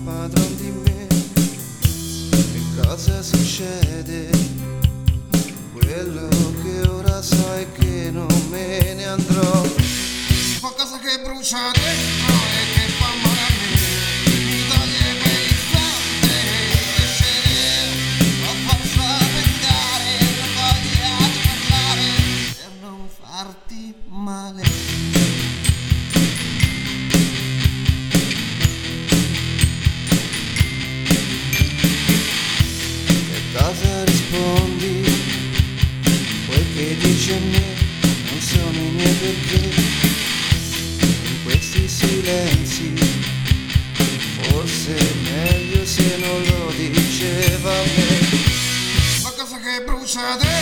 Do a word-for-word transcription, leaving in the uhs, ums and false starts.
padron di me. Che cosa succede? Quello che ora so è che non me ne andrò. Qualcosa che brucia dentro e che fa male a me, mi toglie quell'istante che scene, ho forza per dare, non voglia di parlare per non farti male. Che cosa rispondi? Quel che dice a me non sono i miei perché. Questi silenzi, forse è meglio se non lo diceva a me. Qualcosa che brucia dentro